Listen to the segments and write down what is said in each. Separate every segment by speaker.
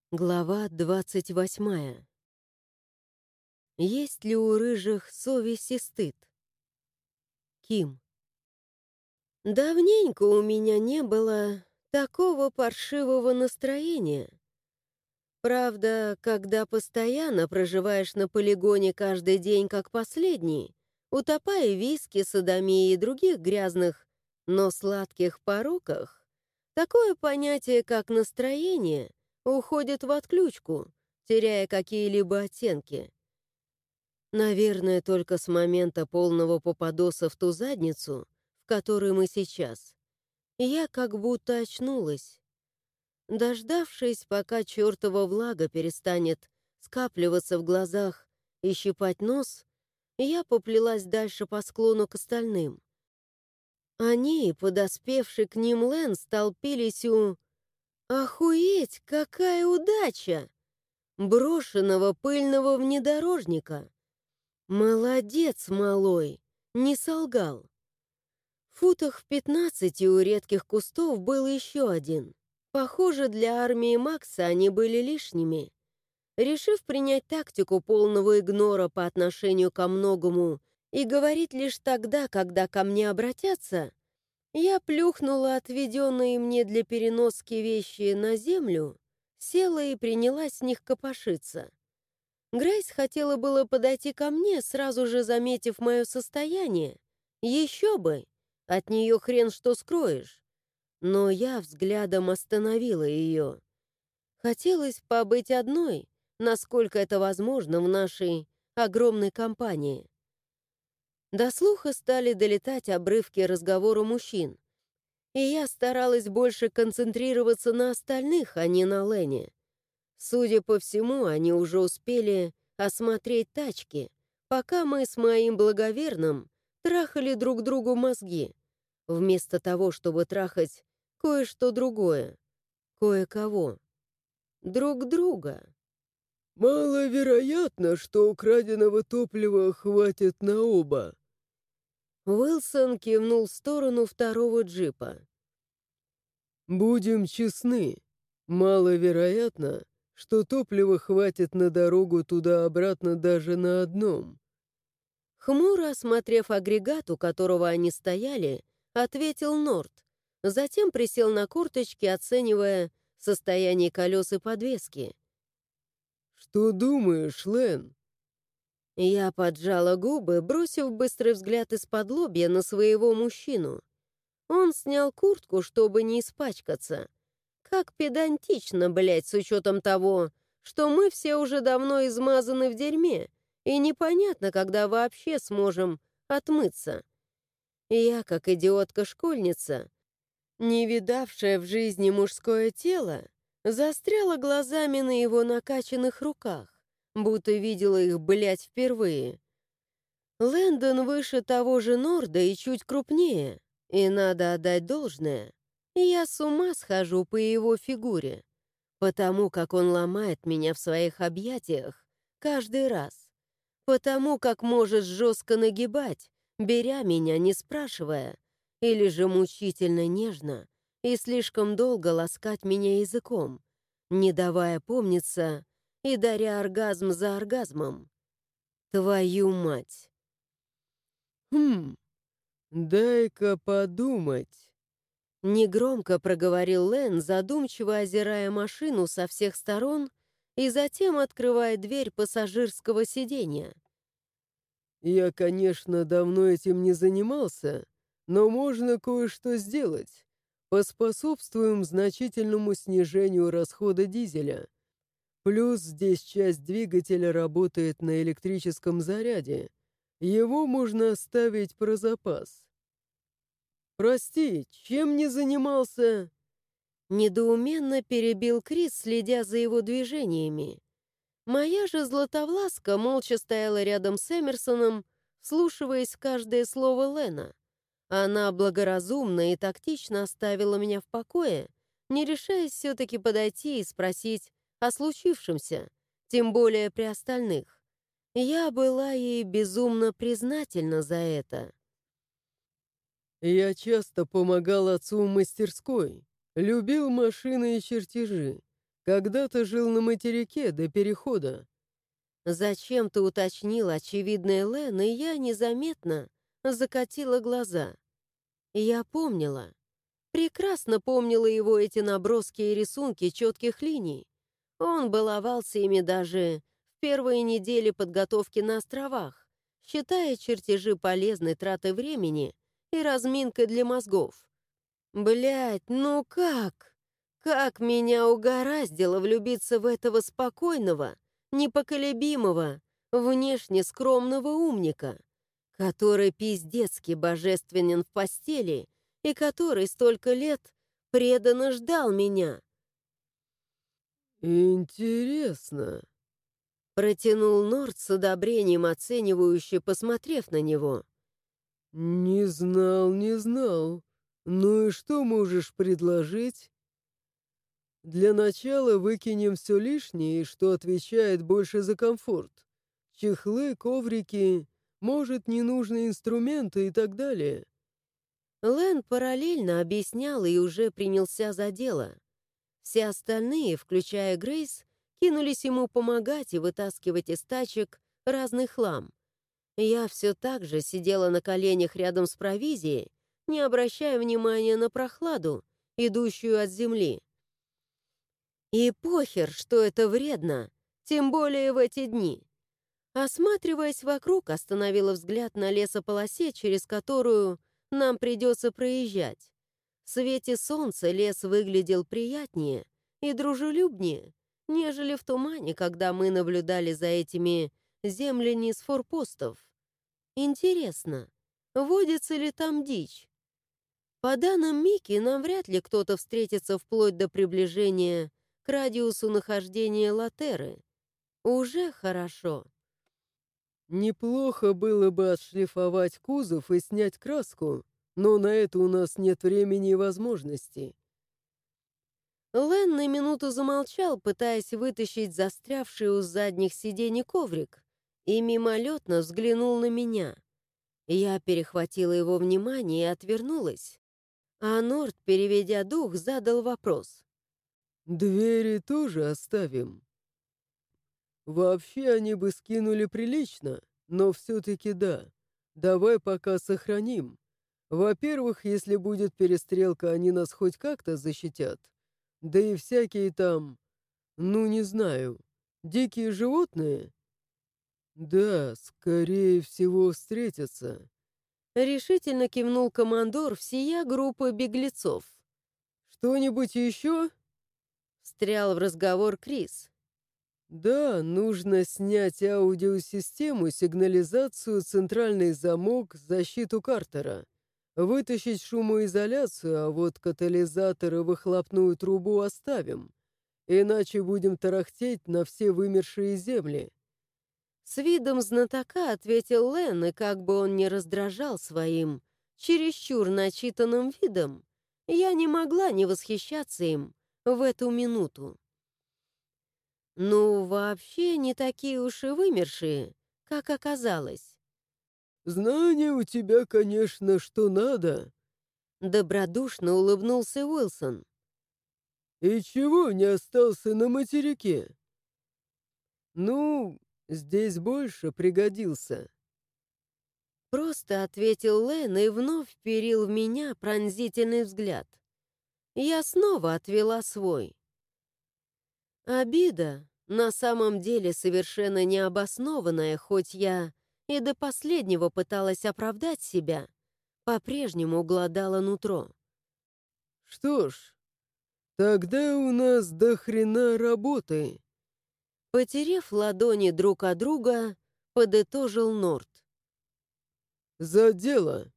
Speaker 1: Глава 28. Есть ли у рыжих совесть и стыд? Ким. Давненько у меня не было такого паршивого настроения. Правда, когда постоянно проживаешь на полигоне каждый день как последний, утопая в виски, содомии и других грязных, но сладких пороках, такое понятие, как настроение, уходит в отключку, теряя какие-либо оттенки. Наверное, только с момента полного попадоса в ту задницу, в которой мы сейчас, я как будто очнулась. Дождавшись, пока чертова влага перестанет скапливаться в глазах и щипать нос, я поплелась дальше по склону к остальным. Они и подоспевший к ним Лэн столпились у... Охуеть, какая удача! Брошенного пыльного внедорожника. Молодец, малой, не солгал. В футах в 15 у редких кустов был еще один. Похоже, для армии Макса они были лишними. Решив принять тактику полного игнора по отношению ко многому и говорить лишь тогда, когда ко мне обратятся, я плюхнула отведенные мне для переноски вещи на землю, села и принялась с них копошиться. Грейс хотела было подойти ко мне, сразу же заметив мое состояние. Еще бы! От нее хрен что скроешь. Но я взглядом остановила ее. Хотелось побыть одной, насколько это возможно в нашей огромной компании. До слуха стали долетать обрывки разговора мужчин, и я старалась больше концентрироваться на остальных, а не на Лене. Судя по всему, они уже успели осмотреть тачки, пока мы с моим благоверным трахали друг другу мозги, вместо того, чтобы трахать кое-что другое, кое-кого, друг друга.
Speaker 2: «Маловероятно, что украденного топлива хватит на оба».
Speaker 1: Уилсон кивнул в сторону второго джипа.
Speaker 2: «Будем честны, маловероятно, что топлива хватит на дорогу туда-обратно даже на одном».
Speaker 1: Хмуро осмотрев агрегат, у которого они стояли, ответил Норт. Затем присел на корточки, оценивая состояние колес и подвески.
Speaker 2: «Что думаешь, Лэн?»
Speaker 1: Я поджала губы, бросив быстрый взгляд из-под лобья на своего мужчину. Он снял куртку, чтобы не испачкаться. Как педантично, блядь, с учетом того, что мы все уже давно измазаны в дерьме, и непонятно, когда вообще сможем отмыться. Я, как идиотка-школьница, не видавшая в жизни мужское тело, застряла глазами на его накачанных руках, будто видела их, блядь, впервые. Лэндон выше того же Норда и чуть крупнее, и надо отдать должное. Я с ума схожу по его фигуре, потому как он ломает меня в своих объятиях каждый раз, потому как может жестко нагибать, беря меня, не спрашивая, или же мучительно нежно и слишком долго ласкать меня языком, не давая помниться и даря оргазм за оргазмом. Твою мать!
Speaker 2: «Хм, дай-ка подумать».
Speaker 1: Негромко проговорил Лэн, задумчиво озирая машину со всех сторон и затем открывая дверь пассажирского сиденья.
Speaker 2: «Я, конечно, давно этим не занимался, но можно кое-что сделать. Поспособствуем значительному снижению расхода дизеля. Плюс здесь часть двигателя работает на электрическом заряде. Его можно оставить про запас. Прости, чем не занимался?»
Speaker 1: Недоуменно перебил Крис, следя за его движениями. Моя же Златовласка молча стояла рядом с Эмерсоном, вслушиваясь в каждое слово Лэна. Она благоразумно и тактично оставила меня в покое, не решаясь все-таки подойти и спросить о случившемся, тем более при остальных. Я была ей безумно признательна за это.
Speaker 2: Я часто помогал отцу в мастерской, любил машины и чертежи. Когда-то жил на материке до перехода.
Speaker 1: Зачем-то уточнил очевидное Лэн, и я незаметно закатила глаза. Я помнила. Прекрасно помнила его эти наброски и рисунки четких линий. Он баловался ими даже в первые недели подготовки на островах, считая чертежи полезной тратой времени и разминкой для мозгов. Блядь, ну как? Как меня угораздило влюбиться в этого спокойного, непоколебимого, внешне скромного умника, который пиздецки божественен в постели и который столько лет преданно ждал меня.
Speaker 2: «Интересно».
Speaker 1: Протянул Норд с одобрением, оценивающе посмотрев на него.
Speaker 2: «Не знал, не знал. Ну и что можешь предложить?» «Для начала выкинем все лишнее, что отвечает больше за комфорт. Чехлы, коврики, может, ненужные инструменты и так далее».
Speaker 1: Лэн параллельно объяснял и уже принялся за дело. Все остальные, включая Грейс, кинулись ему помогать и вытаскивать из тачек разный хлам. Я все так же сидела на коленях рядом с провизией, не обращая внимания на прохладу, идущую от земли. И похер, что это вредно, тем более в эти дни. Осматриваясь вокруг, остановила взгляд на лесополосе, через которую нам придется проезжать. В свете солнца лес выглядел приятнее и дружелюбнее, нежели в тумане, когда мы наблюдали за этими землями с форпостов. Интересно, водится ли там дичь? По данным Мики, нам вряд ли кто-то встретится вплоть до приближения к радиусу нахождения Латеры. Уже хорошо.
Speaker 2: «Неплохо было бы отшлифовать кузов и снять краску, но на это у нас нет времени и возможностей».
Speaker 1: Лэн на минуту замолчал, пытаясь вытащить застрявший у задних сидений коврик, и мимолетно взглянул на меня. Я перехватила его внимание и отвернулась. А Норд, переведя дух, задал вопрос.
Speaker 2: «Двери тоже оставим?» «Вообще они бы скинули прилично, но все-таки да. Давай пока сохраним. Во-первых, если будет перестрелка, они нас хоть как-то защитят. Да и всякие там, ну не знаю, дикие животные?» «Да, скорее всего, встретятся».
Speaker 1: Решительно кивнул командор всея группы беглецов.
Speaker 2: «Что-нибудь еще?»
Speaker 1: Встрял в разговор Крис.
Speaker 2: «Да, нужно снять аудиосистему, сигнализацию, центральный замок, защиту Картера. Вытащить шумоизоляцию, а вот катализатор и выхлопную трубу оставим. Иначе будем тарахтеть на все вымершие земли».
Speaker 1: С видом знатока ответил Лэн, и как бы он ни раздражал своим чересчур начитанным видом, я не могла не восхищаться им в эту минуту. Ну, вообще не такие уж и вымершие, как оказалось.
Speaker 2: «Знания у тебя, конечно, что надо».
Speaker 1: Добродушно улыбнулся Уилсон.
Speaker 2: «И чего не остался на материке?» «Ну, здесь больше пригодился».
Speaker 1: Просто ответил Лэн и вновь вперил в меня пронзительный взгляд. Я снова отвела свой. Обида, на самом деле совершенно необоснованная, хоть я и до последнего пыталась оправдать себя, по-прежнему глодала нутро.
Speaker 2: «Что ж, тогда у нас до хрена работы».
Speaker 1: Потерев ладони друг от друга, подытожил Норт.
Speaker 2: «За дело!»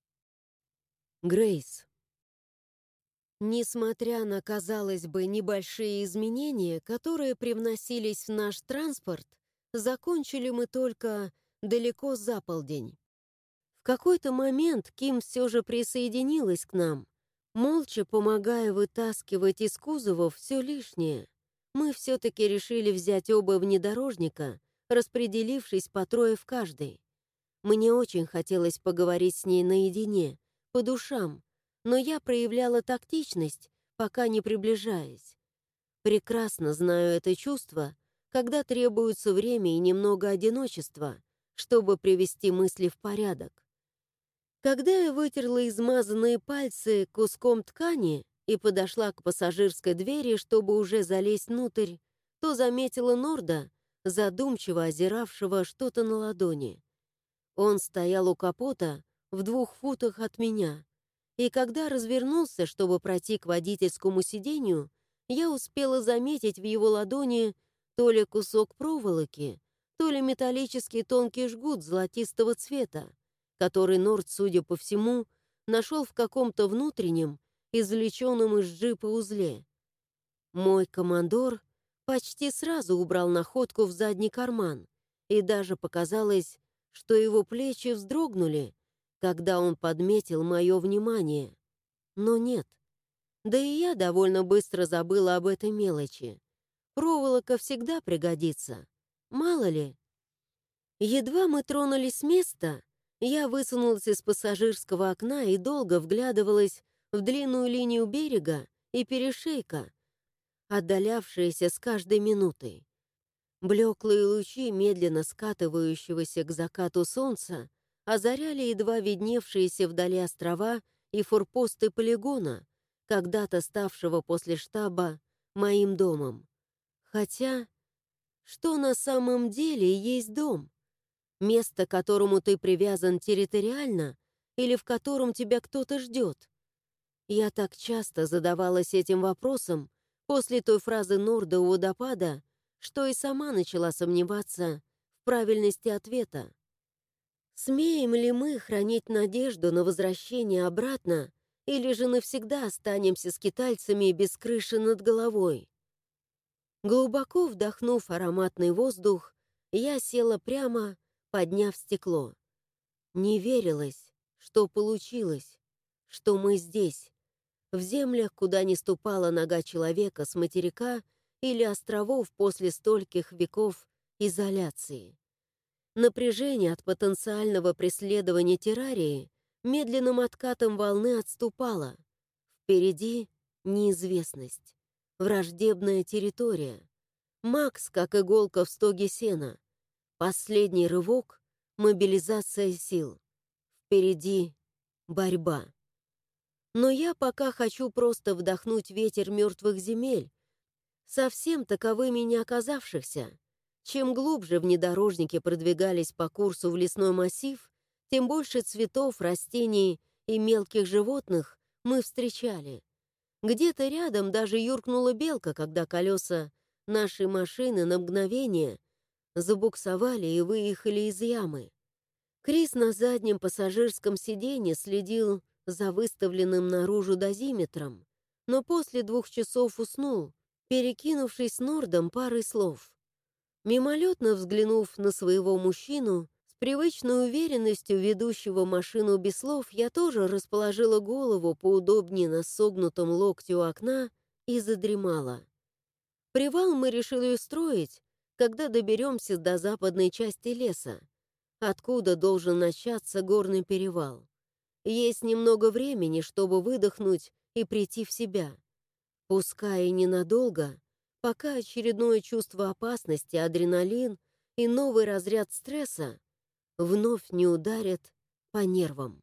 Speaker 1: Грейс. Несмотря на, казалось бы, небольшие изменения, которые привносились в наш транспорт, закончили мы только далеко за полдень. В какой-то момент Ким все же присоединилась к нам, молча помогая вытаскивать из кузова все лишнее. Мы все-таки решили взять оба внедорожника, распределившись по трое в каждой. Мне очень хотелось поговорить с ней наедине, по душам, но я проявляла тактичность, пока не приближаясь. Прекрасно знаю это чувство, когда требуется время и немного одиночества, чтобы привести мысли в порядок. Когда я вытерла измазанные пальцы куском ткани и подошла к пассажирской двери, чтобы уже залезть внутрь, то заметила Норда, задумчиво озиравшего что-то на ладони. Он стоял у капота в 2 футах от меня, и когда развернулся, чтобы пройти к водительскому сиденью, я успела заметить в его ладони то ли кусок проволоки, то ли металлический тонкий жгут золотистого цвета, который Норд, судя по всему, нашел в каком-то внутреннем, извлеченном из джипа узле. Мой командор почти сразу убрал находку в задний карман, и даже показалось, что его плечи вздрогнули, когда он подметил мое внимание. Но нет. Да и я довольно быстро забыла об этой мелочи. Проволока всегда пригодится. Мало ли. Едва мы тронулись с места, я высунулась из пассажирского окна и долго вглядывалась в длинную линию берега и перешейка, отдалявшиеся с каждой минутой. Блеклые лучи медленно скатывающегося к закату солнца озаряли едва видневшиеся вдали острова и форпосты полигона, когда-то ставшего после штаба моим домом. Хотя, что на самом деле есть дом? Место, к которому ты привязан территориально или в котором тебя кто-то ждет? Я так часто задавалась этим вопросом после той фразы Норда у водопада, что и сама начала сомневаться в правильности ответа. Смеем ли мы хранить надежду на возвращение обратно, или же навсегда останемся скитальцами без крыши над головой? Глубоко вдохнув ароматный воздух, я села прямо, подняв стекло. Не верилось, что получилось, что мы здесь, в землях, куда не ступала нога человека с материка или островов после стольких веков изоляции. Напряжение от потенциального преследования террарии медленным откатом волны отступало. Впереди неизвестность, враждебная территория. Макс, как иголка в стоге сена. Последний рывок — мобилизация сил. Впереди борьба. Но я пока хочу просто вдохнуть ветер мертвых земель, совсем таковыми не оказавшихся. Чем глубже внедорожники продвигались по курсу в лесной массив, тем больше цветов, растений и мелких животных мы встречали. Где-то рядом даже юркнула белка, когда колеса нашей машины на мгновение забуксовали и выехали из ямы. Крис на заднем пассажирском сиденье следил за выставленным наружу дозиметром, но после 2 часов уснул, перекинувшись с Нордом парой слов. Мимолетно взглянув на своего мужчину, с привычной уверенностью ведущего машину без слов, я тоже расположила голову поудобнее на согнутом локте у окна и задремала. Привал мы решили устроить, когда доберемся до западной части леса, откуда должен начаться горный перевал. Есть немного времени, чтобы выдохнуть и прийти в себя. Пускай и ненадолго, пока очередное чувство опасности, адреналин и новый разряд стресса вновь не ударят по нервам.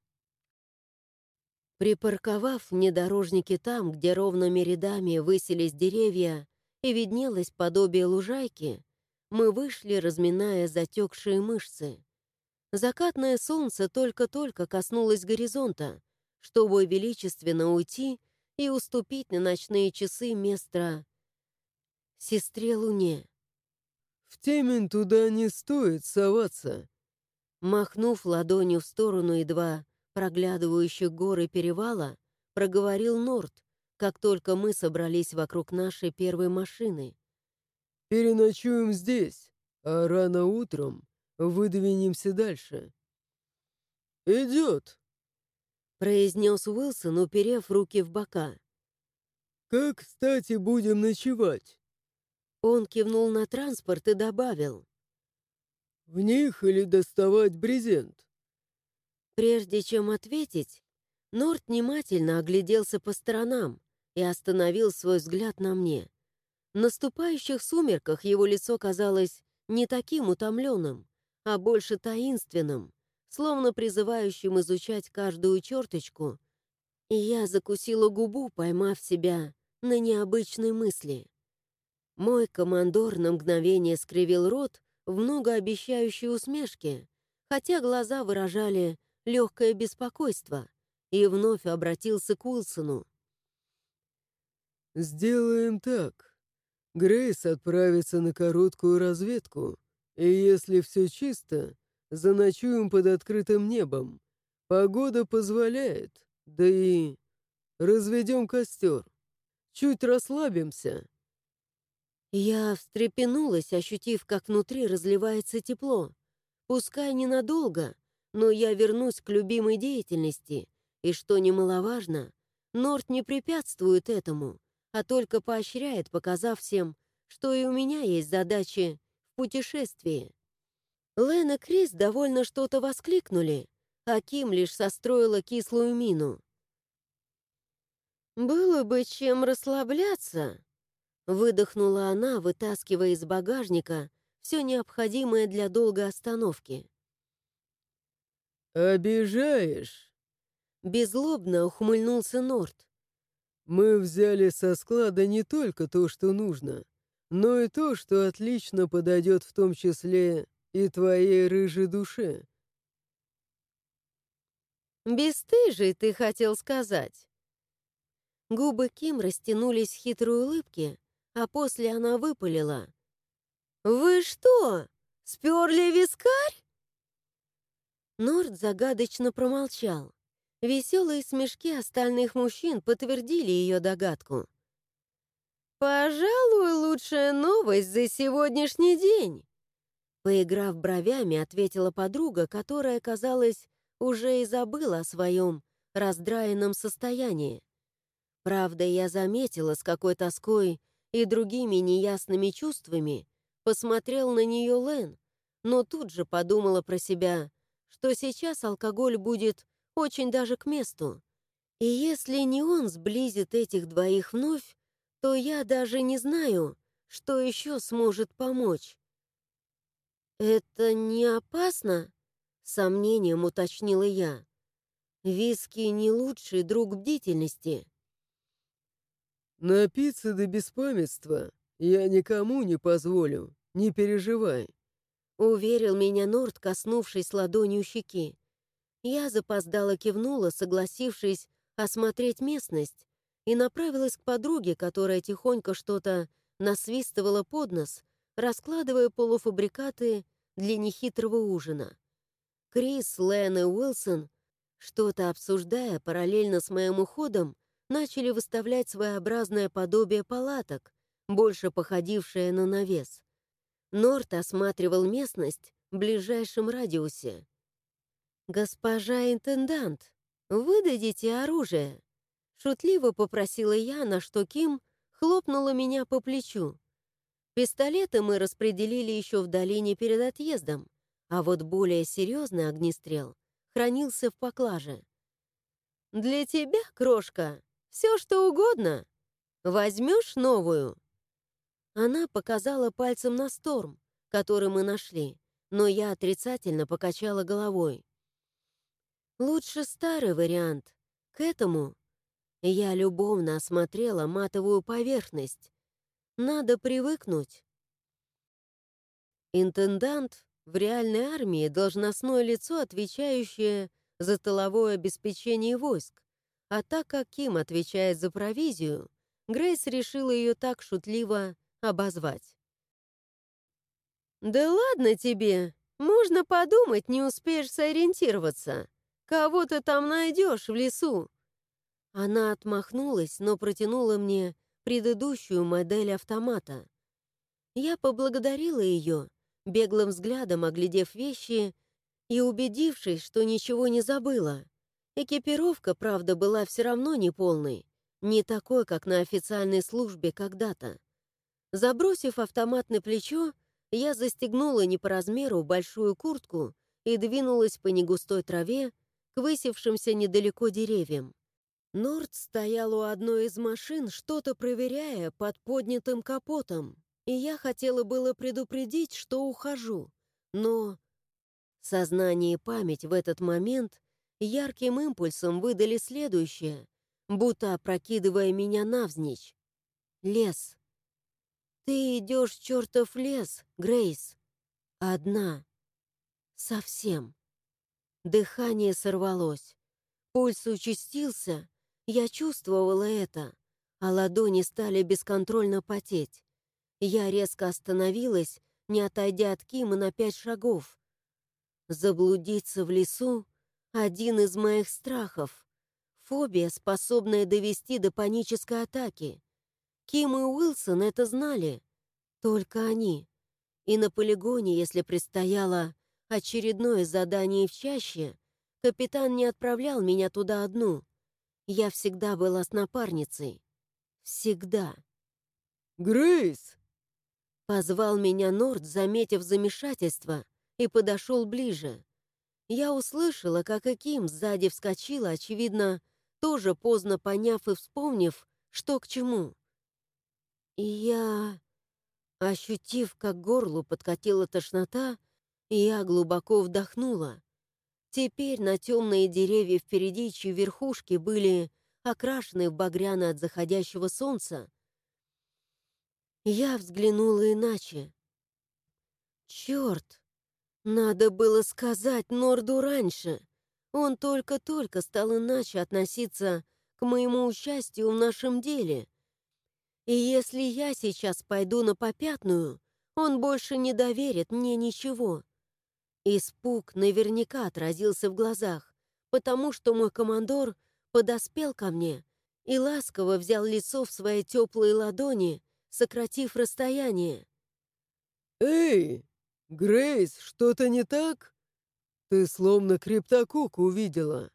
Speaker 1: Припарковав внедорожники там, где ровными рядами высились деревья и виднелось подобие лужайки, мы вышли, разминая затекшие мышцы. Закатное солнце только-только коснулось горизонта, чтобы величественно уйти и уступить на ночные часы место сестре Луне.
Speaker 2: В темень туда не стоит соваться.
Speaker 1: Махнув ладонью в сторону едва проглядывающих горы перевала, проговорил Норд, как только мы собрались вокруг нашей первой машины.
Speaker 2: Переночуем здесь, а рано утром выдвинемся дальше. «Идет!»
Speaker 1: — произнес Уилсон, уперев руки в бока.
Speaker 2: «Как, кстати, будем ночевать?
Speaker 1: Он кивнул на транспорт и добавил:
Speaker 2: В них или доставать брезент?»
Speaker 1: прежде чем ответить, Норд внимательно огляделся по сторонам и остановил свой взгляд на мне. В наступающих сумерках его лицо казалось не таким утомленным, а больше таинственным, словно призывающим изучать каждую черточку, и я закусила губу, поймав себя на необычной мысли. Мой командор на мгновение скривил рот в многообещающей усмешке, хотя глаза выражали легкое беспокойство, и вновь обратился к Уилсону.
Speaker 2: «Сделаем так. Грейс отправится на короткую разведку, и если все чисто, заночуем под открытым небом. Погода позволяет, да и разведем костер. Чуть расслабимся».
Speaker 1: Я встрепенулась, ощутив, как внутри разливается тепло. Пускай ненадолго, но я вернусь к любимой деятельности, и, что немаловажно, Норт не препятствует этому, а только поощряет, показав всем, что и у меня есть задачи в путешествии. Лэн и Крис довольно что-то воскликнули, а Ким лишь состроила кислую мину. «Было бы чем расслабляться», — выдохнула она, вытаскивая из багажника все необходимое для долгой остановки.
Speaker 2: «Обижаешь?»
Speaker 1: Беззлобно ухмыльнулся Норт.
Speaker 2: «Мы взяли со склада не только то, что нужно, но и то, что отлично подойдет в том числе и твоей рыжей душе».
Speaker 1: «Бесстыжий, ты хотел сказать». Губы Ким растянулись в хитрой улыбке, а после она выпалила. «Вы что, сперли вискарь?» Норт загадочно промолчал. Веселые смешки остальных мужчин подтвердили ее догадку. «Пожалуй, лучшая новость за сегодняшний день», поиграв бровями, ответила подруга, которая, казалось, уже и забыла о своем раздраенном состоянии. Правда, я заметила, с какой тоской и другими неясными чувствами посмотрел на нее Лэн, но тут же подумала про себя, что сейчас алкоголь будет очень даже к месту. И если не он сблизит этих двоих вновь, то я даже не знаю, что еще сможет помочь. «Это не опасно?» — сомнением уточнила я. «Виски не лучший друг бдительности».
Speaker 2: «Напиться до беспамятства я никому не позволю, не переживай».
Speaker 1: Уверил меня Норт, коснувшись ладонью щеки. Я запоздало кивнула, согласившись осмотреть местность, и направилась к подруге, которая тихонько что-то насвистывала под нос, раскладывая полуфабрикаты для нехитрого ужина. Крис, Лэн и Уилсон, что-то обсуждая параллельно с моим уходом, начали выставлять своеобразное подобие палаток, больше походившее на навес. Норт осматривал местность в ближайшем радиусе. «Госпожа интендант, выдадите оружие?» Шутливо попросила я, на что Ким хлопнула меня по плечу. Пистолеты мы распределили еще в долине перед отъездом, а вот более серьезный огнестрел хранился в поклаже. «Для тебя, крошка, все что угодно. Возьмешь новую?» Она показала пальцем на Сторм, который мы нашли, но я отрицательно покачала головой. «Лучше старый вариант. К этому...» Я любовно осмотрела матовую поверхность. Надо привыкнуть. Интендант в реальной армии — должностное лицо, отвечающее за тыловое обеспечение войск. А так как Ким отвечает за провизию, Грейс решила ее так шутливо обозвать. «Да ладно тебе! Можно подумать, не успеешь сориентироваться. Кого ты там найдешь в лесу?» Она отмахнулась, но протянула мне предыдущую модель автомата. Я поблагодарила ее, беглым взглядом оглядев вещи и убедившись, что ничего не забыла. Экипировка, правда, была все равно неполной, не такой, как на официальной службе когда-то. Забросив автомат на плечо, я застегнула не по размеру большую куртку и двинулась по негустой траве к высевшимся недалеко деревьям. Норд стоял у одной из машин, что-то проверяя под поднятым капотом, и я хотела было предупредить, что ухожу, но сознание и память в этот момент ярким импульсом выдали следующее, будто опрокидывая меня навзничь. Лес. Ты идешь в чертов лес, Грейс. Одна. Совсем. Дыхание сорвалось. Пульс участился. Я чувствовала это, а ладони стали бесконтрольно потеть. Я резко остановилась, не отойдя от Кима на 5 шагов. Заблудиться в лесу — один из моих страхов. Фобия, способная довести до панической атаки. Ким и Уилсон это знали. Только они. И на полигоне, если предстояло очередное задание в чаще, капитан не отправлял меня туда одну. Я всегда была с напарницей. Всегда.
Speaker 2: «Грейс!»
Speaker 1: Позвал меня Норд, заметив замешательство, и подошел ближе. Я услышала, как и Ким сзади вскочила, очевидно, тоже поздно поняв и вспомнив, что к чему. И я, ощутив, как к горлу подкатила тошнота, я глубоко вдохнула. Теперь на темные деревья впереди, чьи верхушки были окрашены в багряно от заходящего солнца, я взглянула иначе. Черт! Надо было сказать Норду раньше. Он только-только стал иначе относиться к моему участию в нашем деле. И если я сейчас пойду на попятную, он больше не доверит мне ничего. Испуг наверняка отразился в глазах, потому что мой командор подоспел ко мне и ласково взял лицо в свои теплые ладони, сократив расстояние.
Speaker 2: «Эй, Грейс, что-то не так? Ты словно криптокок увидела».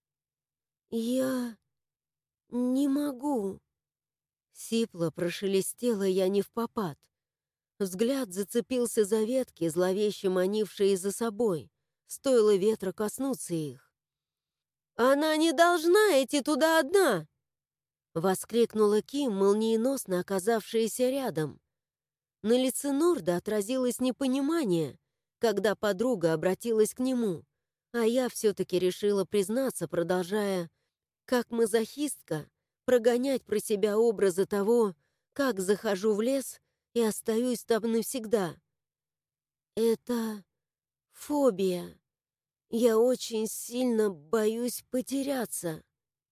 Speaker 1: «Я не могу». Сипло прошелестела я невпопад. Взгляд зацепился за ветки, зловеще манившие за собой. Стоило ветра коснуться их. «Она не должна идти туда одна!» Воскликнула Ким, молниеносно оказавшаяся рядом. На лице Норда отразилось непонимание, когда подруга обратилась к нему, а я все-таки решила признаться, продолжая, как мазохистка, прогонять про себя образы того, как захожу в лес и остаюсь там навсегда. Это фобия. Я очень сильно боюсь потеряться.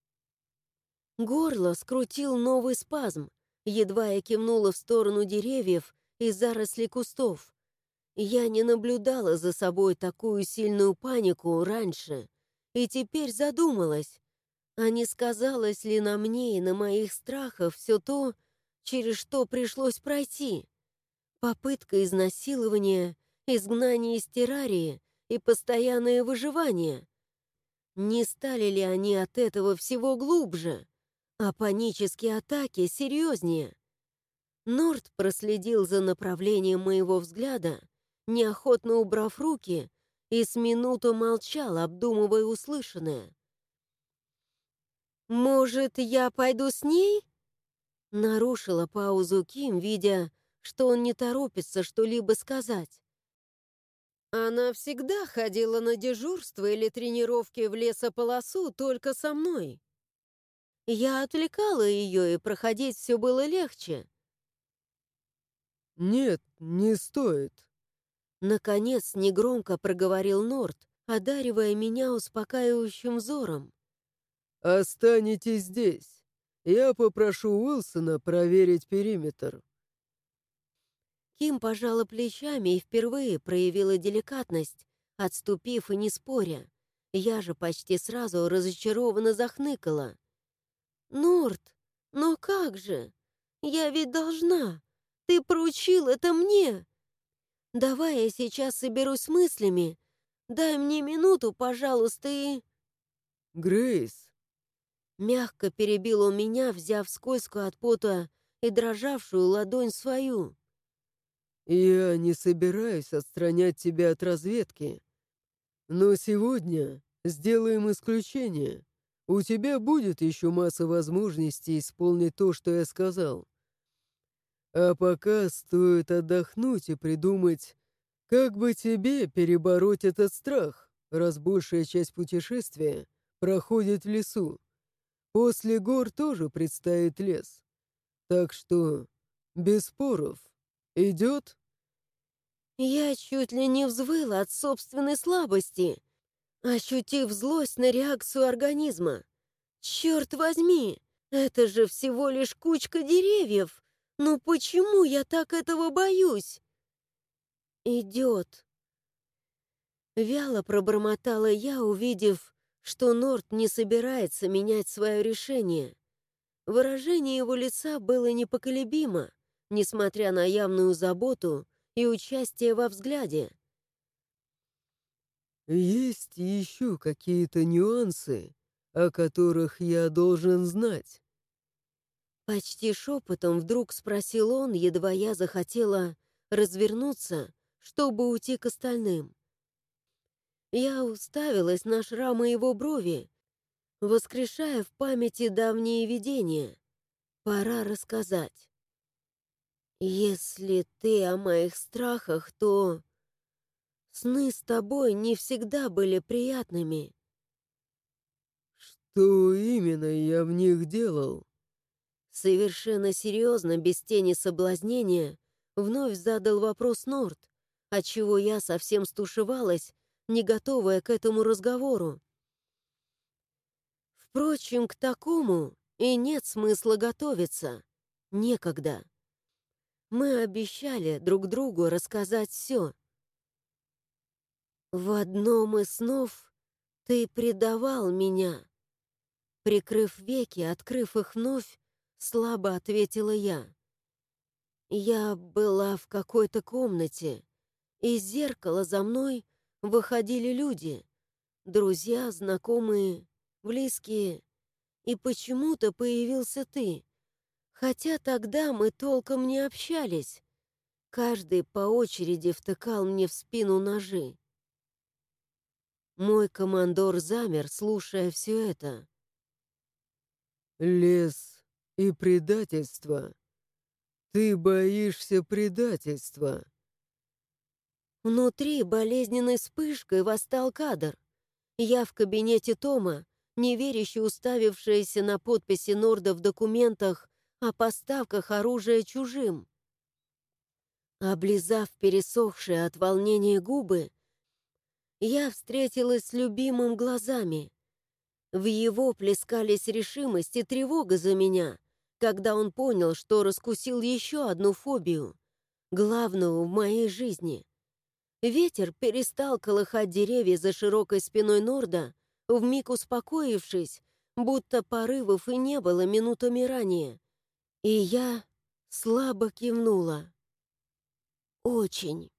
Speaker 1: Горло скрутил новый спазм, едва я кивнула в сторону деревьев и зарослей кустов. Я не наблюдала за собой такую сильную панику раньше, и теперь задумалась, а не сказалось ли на мне и на моих страхах все то, через что пришлось пройти? Попытка изнасилования, изгнание из террарии и постоянное выживание. Не стали ли они от этого всего глубже, а панические атаки серьезнее? Норд проследил за направлением моего взгляда, неохотно убрав руки, и с минуту молчал, обдумывая услышанное. «Может, я пойду с ней?» Нарушила паузу Ким, видя, что он не торопится что-либо сказать. Она всегда ходила на дежурство или тренировки в лесополосу только со мной. Я отвлекала ее, и проходить все было легче.
Speaker 2: «Нет, не стоит».
Speaker 1: Наконец, негромко проговорил Норд, одаривая меня успокаивающим взором.
Speaker 2: «Останетесь здесь. Я попрошу Уилсона проверить периметр».
Speaker 1: Ким пожала плечами и впервые проявила деликатность, отступив и не споря. Я же почти сразу разочарованно захныкала. «Норд, но как же? Я ведь должна. Ты поручил это мне. Давай я сейчас соберусь с мыслями. Дай мне минуту, пожалуйста, и...»
Speaker 2: «Грейс».
Speaker 1: Мягко перебил он меня, взяв скользкую от пота и дрожавшую ладонь свою.
Speaker 2: «Я не собираюсь отстранять тебя от разведки. Но сегодня сделаем исключение. У тебя будет еще масса возможностей исполнить то, что я сказал. А пока стоит отдохнуть и придумать, как бы тебе перебороть этот страх, раз большая часть путешествия проходит в лесу. После гор тоже предстоит лес. Так что, без споров, идет?
Speaker 1: Я чуть ли не взвыла от собственной слабости, ощутив злость на реакцию организма. Черт возьми, это же всего лишь кучка деревьев. Ну почему я так этого боюсь? Идет. Вяло пробормотала я, увидев, что Норт не собирается менять свое решение. Выражение его лица было непоколебимо, несмотря на явную заботу и участие во взгляде.
Speaker 2: Есть еще какие-то нюансы, о которых я должен знать.
Speaker 1: Почти шепотом вдруг спросил он, едва я захотела развернуться, чтобы уйти к остальным. Я уставилась на шрамы его брови, воскрешая в памяти давние видения. Пора рассказать. Если ты о моих страхах, то сны с тобой не всегда были приятными.
Speaker 2: Что именно я в них делал?
Speaker 1: Совершенно серьезно, без тени соблазнения, вновь задал вопрос Норт, отчего я совсем стушевалась, не готовая к этому разговору. Впрочем, к такому и нет смысла готовиться. Некогда. Мы обещали друг другу рассказать все. В одном из снов ты предавал меня. Прикрыв веки, открыв их вновь, слабо ответила я. Я была в какой-то комнате. Из зеркала за мной выходили люди. Друзья, знакомые, близкие. И почему-то появился ты. Хотя тогда мы толком не общались. Каждый по очереди втыкал мне в спину ножи. Мой командор замер, слушая все это.
Speaker 2: Лес и предательство. Ты боишься предательства.
Speaker 1: Внутри болезненной вспышкой восстал кадр. Я в кабинете Тома, неверяще уставившаяся на подписи Норда в документах о поставках оружия чужим. Облизав пересохшие от волнения губы, я встретилась с любимым глазами. В его плескались решимость и тревога за меня, когда он понял, что раскусил еще одну фобию, главную в моей жизни. Ветер перестал колыхать деревья за широкой спиной Норда, вмиг успокоившись, будто порывов и не было минутами ранее. И я слабо кивнула. Очень.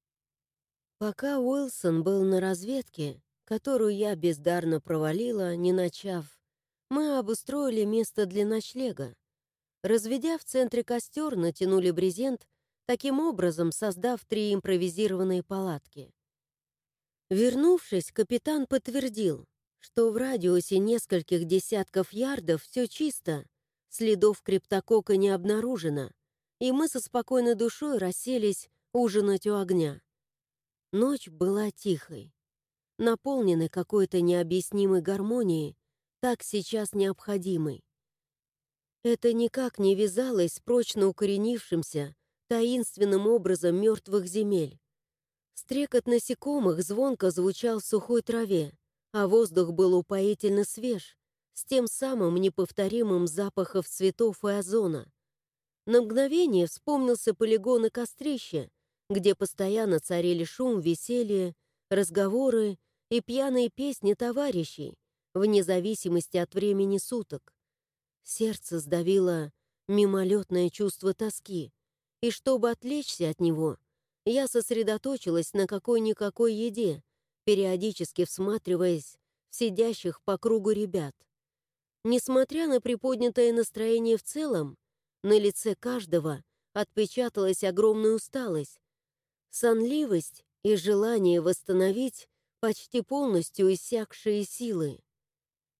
Speaker 1: Пока Уилсон был на разведке, которую я бездарно провалила, не начав, мы обустроили место для ночлега. Разведя в центре костер, натянули брезент, таким образом создав 3 импровизированные палатки. Вернувшись, капитан подтвердил, что в радиусе нескольких десятков ярдов все чисто, следов криптокока не обнаружено, и мы со спокойной душой расселись ужинать у огня. Ночь была тихой, наполненной какой-то необъяснимой гармонией, так сейчас необходимой. Это никак не вязалось с прочно укоренившимся, таинственным образом мертвых земель. Стрекот насекомых звонко звучал в сухой траве, а воздух был упоительно свеж, с тем самым неповторимым запахом цветов и озона. На мгновение вспомнился полигон и кострище, где постоянно царили шум, веселье, разговоры и пьяные песни товарищей, вне зависимости от времени суток. Сердце сдавило мимолетное чувство тоски, и чтобы отвлечься от него, я сосредоточилась на какой-никакой еде, периодически всматриваясь в сидящих по кругу ребят. Несмотря на приподнятое настроение в целом, на лице каждого отпечаталась огромная усталость, сонливость и желание восстановить почти полностью иссякшие силы.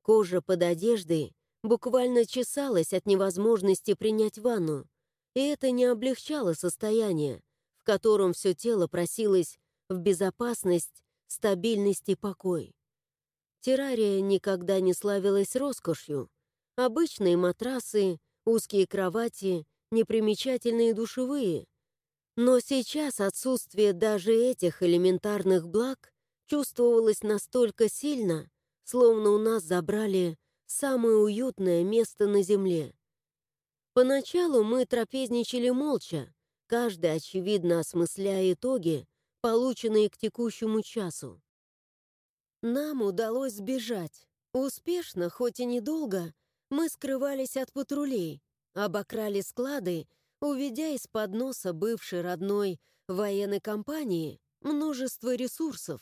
Speaker 1: Кожа под одеждой буквально чесалась от невозможности принять ванну, и это не облегчало состояние, в котором все тело просилось в безопасность, стабильность и покой. Террария никогда не славилась роскошью. Обычные матрасы, узкие кровати, непримечательные душевые. Но сейчас отсутствие даже этих элементарных благ чувствовалось настолько сильно, словно у нас забрали самое уютное место на земле. Поначалу мы трапезничали молча, каждый, очевидно, осмысляя итоги, полученные к текущему часу. Нам удалось сбежать. Успешно, хоть и недолго, мы скрывались от патрулей, обокрали склады, уведя из-под носа бывшей родной военной компании множество ресурсов.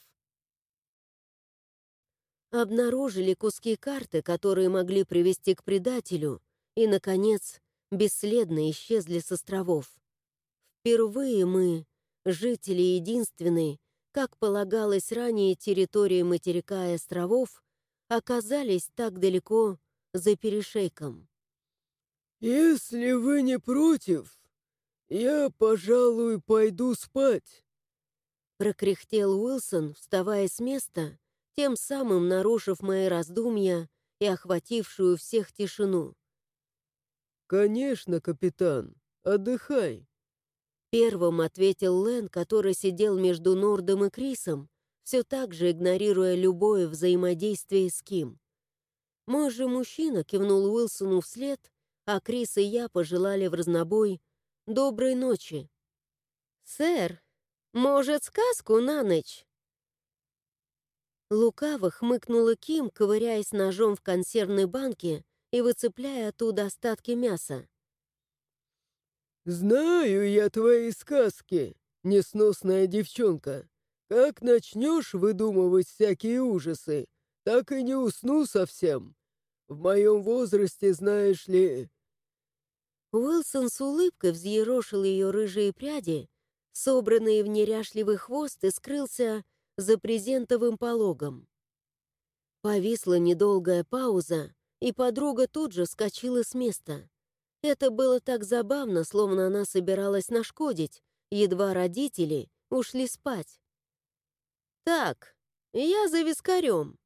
Speaker 1: Обнаружили куски карты, которые могли привести к предателю, и, наконец, бесследно исчезли с островов. Впервые мы, жители единственной, как полагалось ранее, территории материка и островов, оказались так далеко за перешейком.
Speaker 2: «Если вы не против, я, пожалуй, пойду спать»,
Speaker 1: — прокряхтел Уилсон, вставая с места, тем самым нарушив мои раздумья и охватившую всех тишину.
Speaker 2: «Конечно, капитан, отдыхай».
Speaker 1: Первым ответил Лэн, который сидел между Нордом и Крисом, все так же игнорируя любое взаимодействие с Ким. Мой же мужчина кивнул Уилсону вслед, а Крис и я пожелали в разнобой доброй ночи. «Сэр, может, сказку на ночь?» Лукаво хмыкнула Ким, ковыряясь ножом в консервной банке и выцепляя оттуда остатки мяса.
Speaker 2: «Знаю я твои сказки, несносная девчонка. Как начнешь выдумывать всякие ужасы, так и не усну совсем. В моем возрасте, знаешь ли...»
Speaker 1: Уилсон с улыбкой взъерошил ее рыжие пряди, собранные в неряшливый хвост, и скрылся за презентовым пологом. Повисла недолгая пауза, и подруга тут же вскочила с места. Это было так забавно, словно она собиралась нашкодить, едва родители ушли спать. «Так, я за вискарем».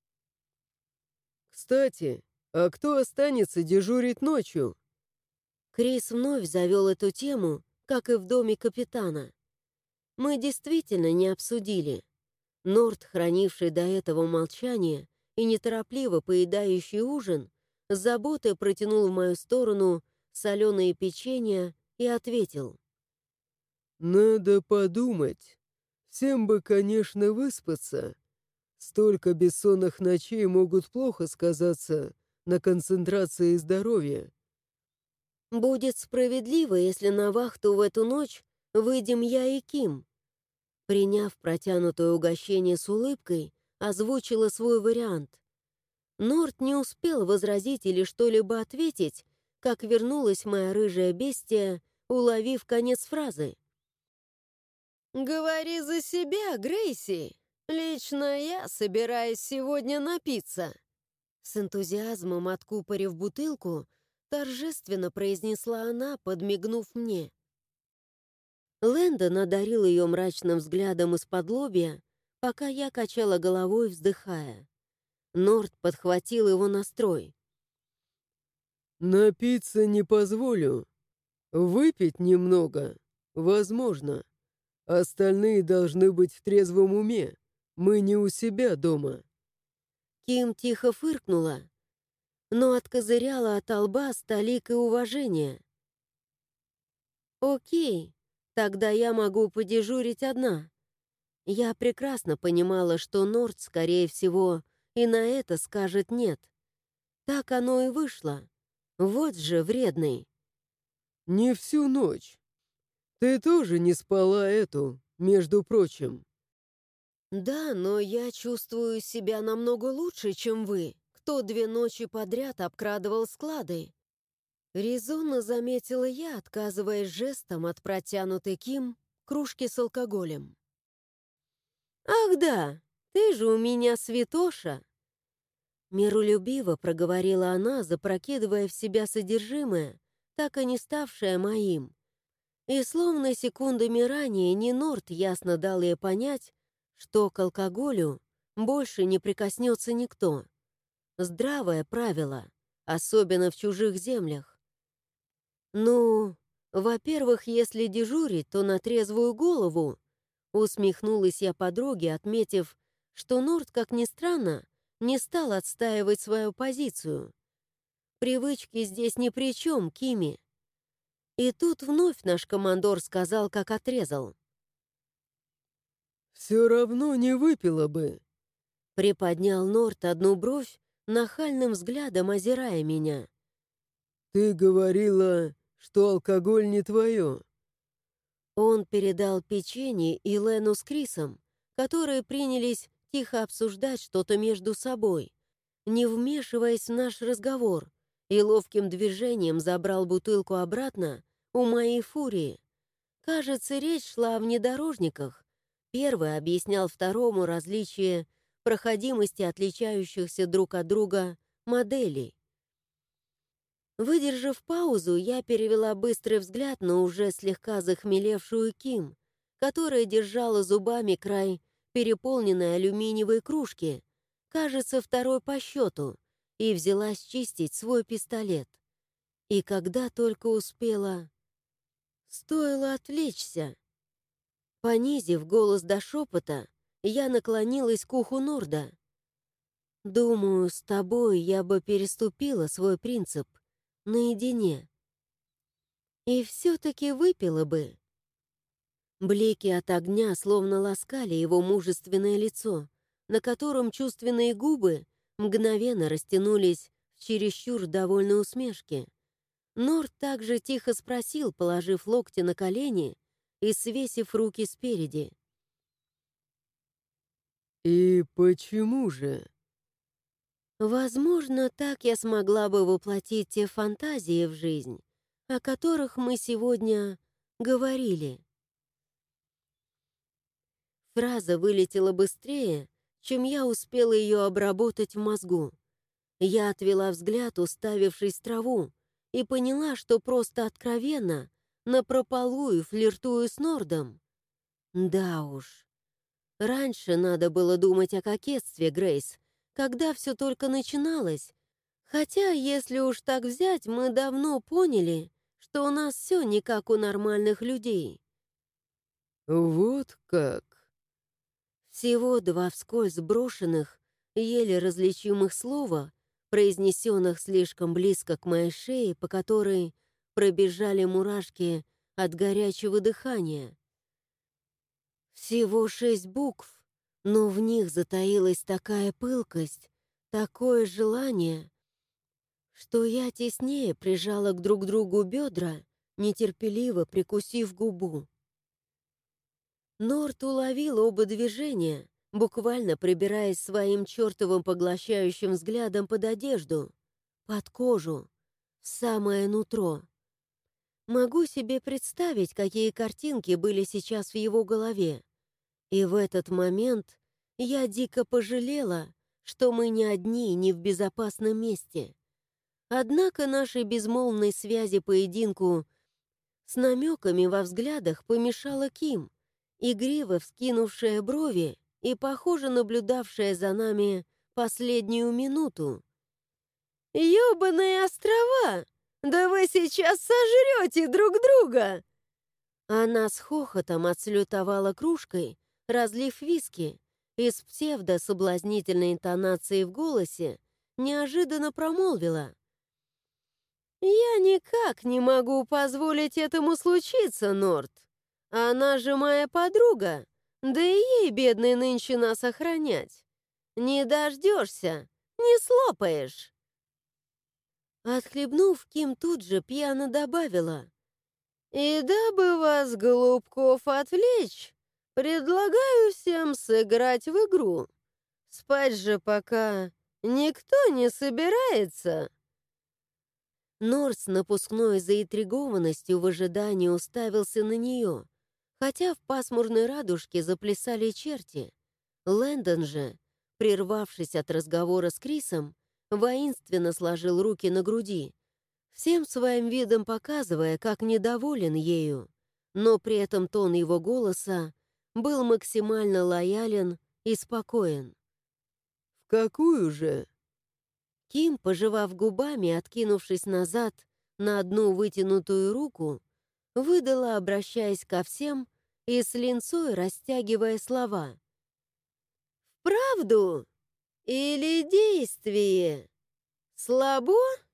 Speaker 2: «Кстати, а кто останется дежурить ночью?»
Speaker 1: Крис вновь завел эту тему, как и в доме капитана. Мы действительно не обсудили. Норд, хранивший до этого молчание и неторопливо поедающий ужин, с заботой протянул в мою сторону соленые печенья и ответил.
Speaker 2: «Надо подумать. Всем бы, конечно, выспаться. Столько бессонных ночей могут плохо сказаться на концентрации и здоровье».
Speaker 1: «Будет справедливо, если на вахту в эту ночь выйдем я и Ким». Приняв протянутое угощение с улыбкой, озвучила свой вариант. Норд не успел возразить или что-либо ответить, как вернулась моя рыжая бестия, уловив конец фразы. «Говори за себя, Грейси. Лично я собираюсь сегодня напиться». С энтузиазмом откупорив бутылку, торжественно произнесла она, подмигнув мне. Лэндон одарил ее мрачным взглядом из-под лобья, пока я качала головой, вздыхая. Норд подхватил его настрой.
Speaker 2: «Напиться не позволю. Выпить немного, возможно. Остальные должны быть в трезвом уме. Мы не у себя дома».
Speaker 1: Ким тихо фыркнула, но откозыряла от лба с толикой уважения. «Окей, тогда я могу подежурить одна». Я прекрасно понимала, что Норд, скорее всего, и на это скажет «нет». Так оно и вышло. Вот же вредный.
Speaker 2: «Не всю ночь. Ты тоже не спала эту, между прочим».
Speaker 1: «Да, но я чувствую себя намного лучше, чем вы, кто 2 ночи подряд обкрадывал склады». Резонно заметила я, отказываясь жестом от протянутой Ким кружки с алкоголем. «Ах да, ты же у меня святоша!» Миролюбиво проговорила она, запрокидывая в себя содержимое, так и не ставшее моим. И словно секундами ранее Нинорт ясно дал ей понять, что к алкоголю больше не прикоснется никто. Здравое правило, особенно в чужих землях. Ну, во-первых, если дежурить, то на трезвую голову. Усмехнулась я подруге, отметив, что Норт, как ни странно, не стал отстаивать свою позицию. Привычки здесь ни при чем, Кими. И тут вновь наш командор сказал, как отрезал.
Speaker 2: «Все равно не выпила бы».
Speaker 1: Приподнял Норт одну бровь, нахальным взглядом озирая меня.
Speaker 2: «Ты говорила, что алкоголь не твое».
Speaker 1: Он передал печенье и Лену с Крисом, которые принялись тихо обсуждать что-то между собой, не вмешиваясь в наш разговор, и ловким движением забрал бутылку обратно у моей фурии. Кажется, речь шла о внедорожниках. Первый объяснял второму различие проходимости отличающихся друг от друга моделей. Выдержав паузу, я перевела быстрый взгляд на уже слегка захмелевшую Ким, которая держала зубами край переполненной алюминиевой кружки, кажется, второй по счету, и взялась чистить свой пистолет. И когда только успела... Стоило отвлечься. Понизив голос до шепота, я наклонилась к уху Норда. «Думаю, с тобой я бы переступила свой принцип наедине. И все-таки выпила бы». Блики от огня словно ласкали его мужественное лицо, на котором чувственные губы мгновенно растянулись в чересчур довольной усмешке. Норд также тихо спросил, положив локти на колени и свесив руки спереди.
Speaker 2: «И почему же?»
Speaker 1: Возможно, так я смогла бы воплотить те фантазии в жизнь, о которых мы сегодня говорили. Фраза вылетела быстрее, чем я успела ее обработать в мозгу. Я отвела взгляд, уставившись в траву, и поняла, что просто откровенно напропалую флиртую с Нордом. Да уж. Раньше надо было думать о кокетстве, Грейс, когда все только начиналось. Хотя, если уж так взять, мы давно поняли, что у нас все не как у нормальных людей.
Speaker 2: «Вот как?»
Speaker 1: Всего два вскользь брошенных, еле различимых слова, произнесенных слишком близко к моей шее, по которой пробежали мурашки от горячего дыхания. Всего 6 букв, но в них затаилась такая пылкость, такое желание, что я теснее прижала к друг другу бедра, нетерпеливо прикусив губу. Норт уловил оба движения, буквально прибираясь своим чертовым поглощающим взглядом под одежду, под кожу, в самое нутро. Могу себе представить, какие картинки были сейчас в его голове. И в этот момент я дико пожалела, что мы не одни и не в безопасном месте. Однако нашей безмолвной связи поединку с намеками во взглядах помешала Ким, игриво вскинувшая брови и, похоже, наблюдавшая за нами последнюю минуту. «Ёбаные острова! Да вы сейчас сожрете друг друга!» Она с хохотом отслютовала кружкой, разлив виски, и с псевдо-соблазнительной интонацией в голосе неожиданно промолвила. «Я никак не могу позволить этому случиться, Норт. Она же моя подруга, да и ей, бедной, нынче нас охранять. Не дождешься, не слопаешь». Отхлебнув, Ким тут же пьяно добавила. «И дабы вас, голубков, отвлечь, предлагаю всем сыграть в игру. Спать же пока никто не собирается». Норд с напускной заинтригованностью в ожидании уставился на нее, хотя в пасмурной радужке заплясали черти. Лэндон же, прервавшись от разговора с Крисом, воинственно сложил руки на груди, всем своим видом показывая, как недоволен ею, но при этом тон его голоса был максимально лоялен и спокоен.
Speaker 2: «В какую же?»
Speaker 1: Ким, пожевав губами, откинувшись назад на одну вытянутую руку, выдала, обращаясь ко всем и с линцой растягивая слова. «Правду или действие? Слабо?»